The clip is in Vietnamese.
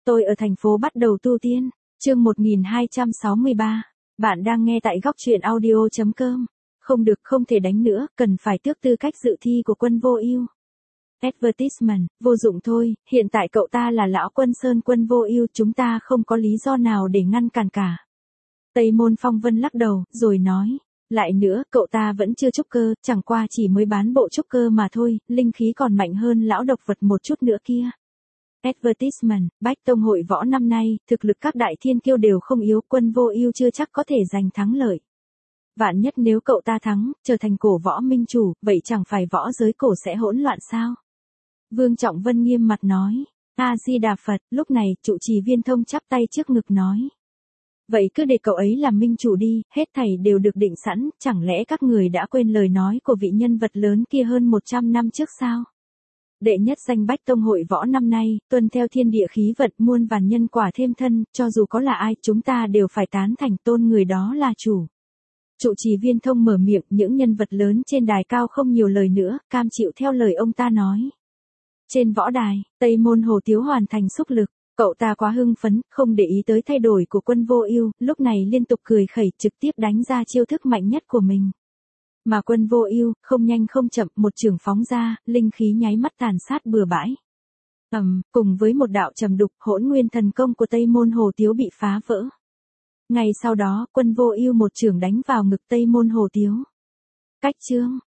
Tôi ở thành phố bắt đầu tu tiên. Chương 1263. Bạn đang nghe tại góc truyện audio.com. Không được, không thể đánh nữa, cần phải tước tư cách dự thi của Quân Vô Ưu. Advertisement, vô dụng thôi, hiện tại cậu ta là lão Quân Sơn Quân Vô Ưu, chúng ta không có lý do nào để ngăn cản cả. Tây Môn Phong Vân lắc đầu, rồi nói. Lại nữa, cậu ta vẫn chưa trúc cơ, chẳng qua chỉ mới bán bộ trúc cơ mà thôi, linh khí còn mạnh hơn lão độc vật một chút nữa kia. Advertisement, Bách Tông hội võ năm nay, thực lực các đại thiên kiêu đều không yếu, Quân Vô Ưu chưa chắc có thể giành thắng lợi. Vạn nhất nếu cậu ta thắng, trở thành cổ võ minh chủ, vậy chẳng phải võ giới cổ sẽ hỗn loạn sao? Vương Trọng Vân nghiêm mặt nói. A-di-đà Phật, lúc này, trụ trì Viên Thông chắp tay trước ngực nói. Vậy cứ để cậu ấy làm minh chủ đi, hết thảy đều được định sẵn, chẳng lẽ các người đã quên lời nói của vị nhân vật lớn kia hơn 100 năm trước sao? Đệ nhất danh Bách Tông hội võ năm nay, tuân theo thiên địa khí vận muôn vàn nhân quả thêm thân, cho dù có là ai, chúng ta đều phải tán thành tôn người đó là chủ. Trụ trì Viên Thông mở miệng, những nhân vật lớn trên đài cao không nhiều lời nữa, cam chịu theo lời ông ta nói. Trên võ đài, Tây Môn Hồ Tiếu hoàn thành xúc lực, cậu ta quá hưng phấn, không để ý tới thay đổi của Quân Vô Ưu, lúc này liên tục cười khẩy, trực tiếp đánh ra chiêu thức mạnh nhất của mình. Mà Quân Vô Ưu, không nhanh không chậm, một chưởng phóng ra, linh khí nháy mắt tàn sát bừa bãi. Cùng với một đạo trầm đục, Hỗn Nguyên thần công của Tây Môn Hồ Tiếu bị phá vỡ. Ngay sau đó, Quân Vô Ưu một chưởng đánh vào ngực Tây Môn Hồ Tiếu. Cách chương,